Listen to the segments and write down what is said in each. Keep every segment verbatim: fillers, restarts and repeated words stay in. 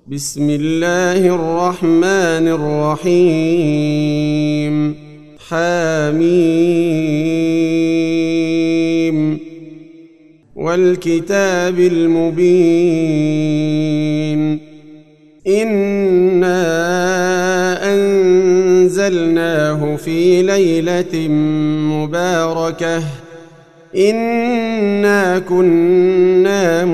بسم الله الرحمن الرحيم حميم والكتاب المبين إنا أنزلناه في ليلة مباركة إنا كنا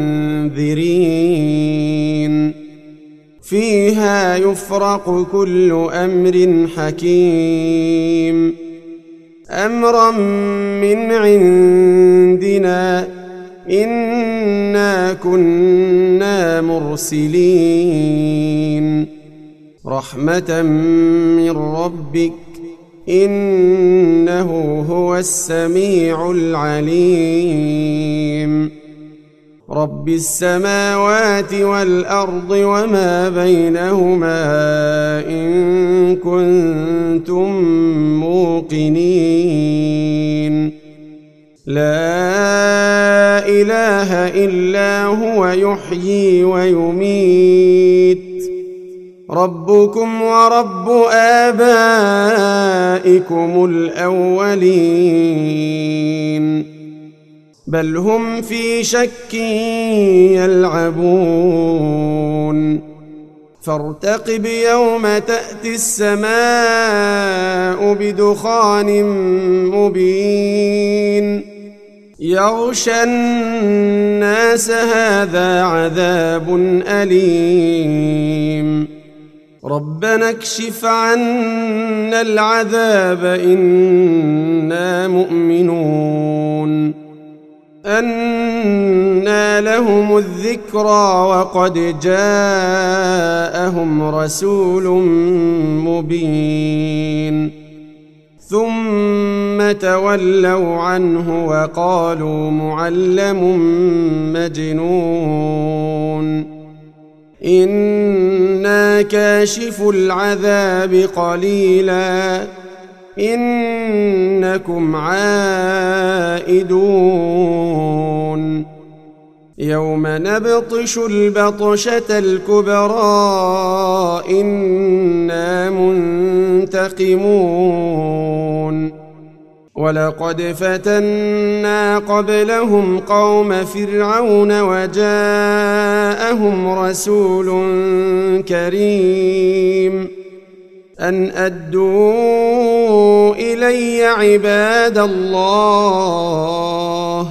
منذرين فيها يفرق كل أمر حكيم أمرا من عندنا إنا كنا مرسلين رحمة من ربك إنه هو السميع العليم رب السماوات والأرض وما بينهما إن كنتم موقنين لا إله إلا هو يحيي ويميت ربكم ورب آبائكم الأولين بل هم في شك يلعبون فارتقب يوم تأتي السماء بدخان مبين يغشى الناس هذا عذاب أليم ربنا اكشف عنا العذاب إنا مؤمنون أنى لهم الذكرى وقد جاءهم رسول مبين ثم تولوا عنه وقالوا معلم مجنون إنا كاشف العذاب قليلا إنكم عائدون يوم نبطش البطشة الكبرى إنا منتقمون ولقد فتنا قبلهم قوم فرعون وجاءهم رسول كريم أن أدوا إلي عباد الله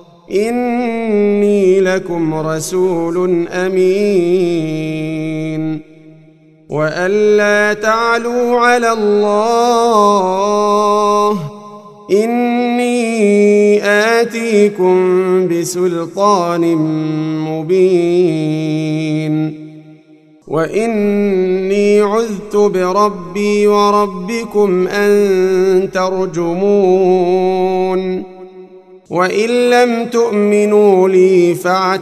إني لكم رسول أمين وأن لا تعلوا على الله إني آتيكم بسلطان مبين وإني عذت بربي وربكم أن ترجمون وإن لم تؤمنوا لي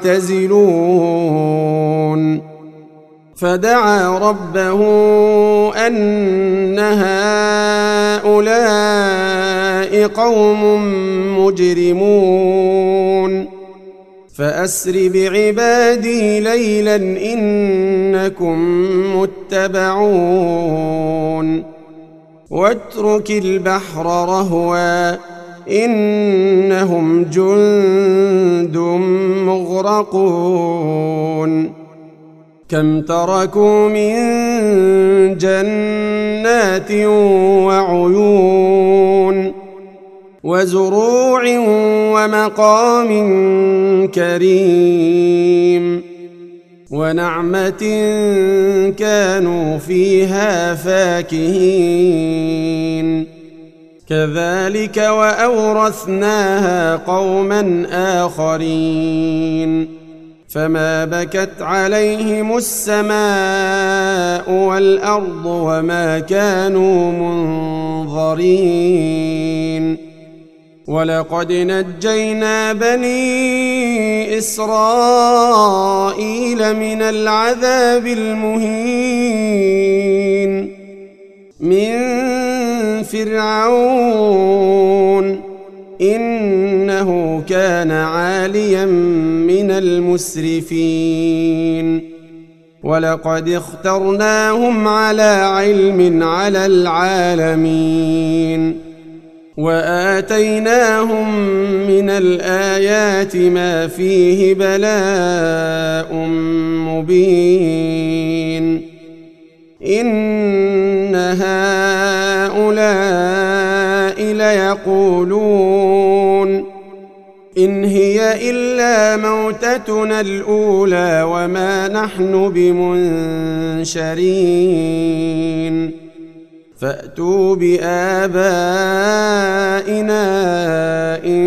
فاعتزلون فدعا ربه أن هؤلاء قوم مجرمون فأسر بعبادي ليلا إنكم متبعون واترك البحر رهوا إنهم جند مغرقون كم تركوا من جنات وعيون وزروع ومقام كريم ونعمة كانوا فيها فاكهين كذلك وأورثناها قوما آخرين فما بكت عليهم السماء والأرض وما كانوا منظرين ولقد نجينا بني إسرائيل من العذاب المهين من فرعون إنه كان عاليا من المسرفين ولقد اخترناهم على علم على العالمين وآتيناهم من الآيات ما فيه بلاء مبين إن هؤلاء ليقولون إن هي إلا موتتنا الأولى وما نحن بمنشرين فأتوا بآبائنا إن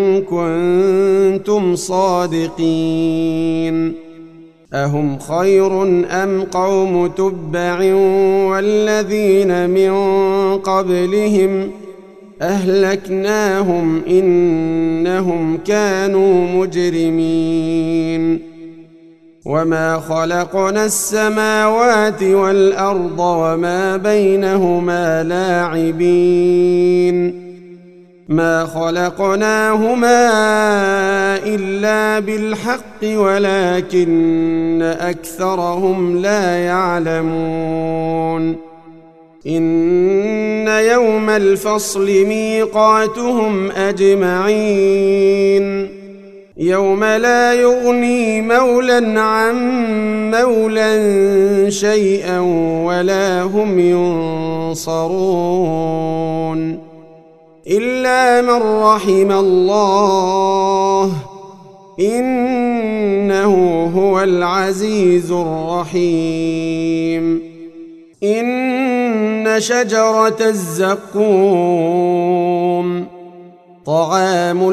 كنتم صادقين أهم خير أم قوم تبع والذين من قبلهم أهلكناهم إنهم كانوا مجرمين وما خلقنا السماوات والأرض وما بينهما لاعبين ما خلقناهما إلا بالحق ولكن أكثرهم لا يعلمون إن يوم الفصل ميقاتهم أجمعين يوم لا يغني مولى عن مولى شيئا ولا هم ينصرون إلا من رحم الله إنه هو العزيز الرحيم إن شجرة الزقوم طعام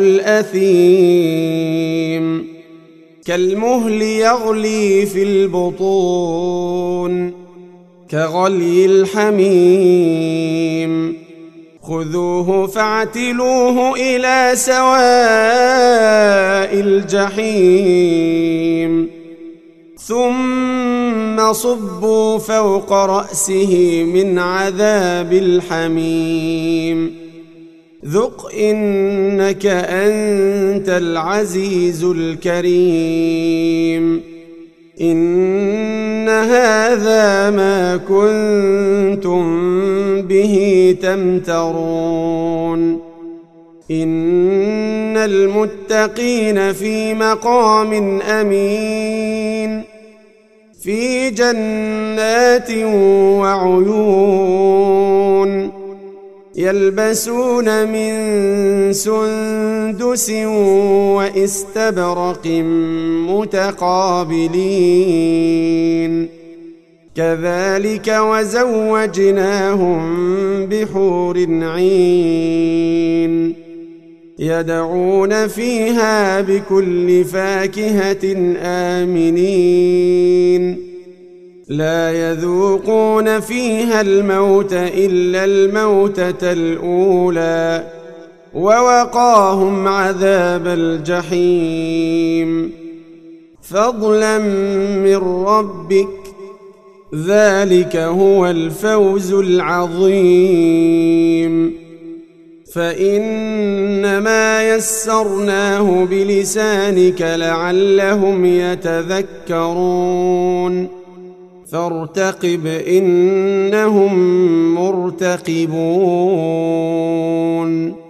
الأثيم كالمهل يغلي في البطون كغلي الحميم خذوه فاعتلوه إلى سواء الجحيم ثم صبوا فوق رأسه من عذاب الحميم ذق إنك أنت العزيز الكريم إن هذا ما كنتم به تمترون إن المتقين في مقام أمين في جنات وعيون يلبسون من سندس واستبرق متقابلين كذلك وزوجناهم بحور عين يدعون فيها بكل فاكهة آمنين لا يذوقون فيها الموت إلا الموتة الأولى ووقاهم عذاب الجحيم فضلا من ربك ذلك هو الفوز العظيم فإنما يسرناه بلسانك لعلهم يتذكرون فارتقب إنهم مرتقبون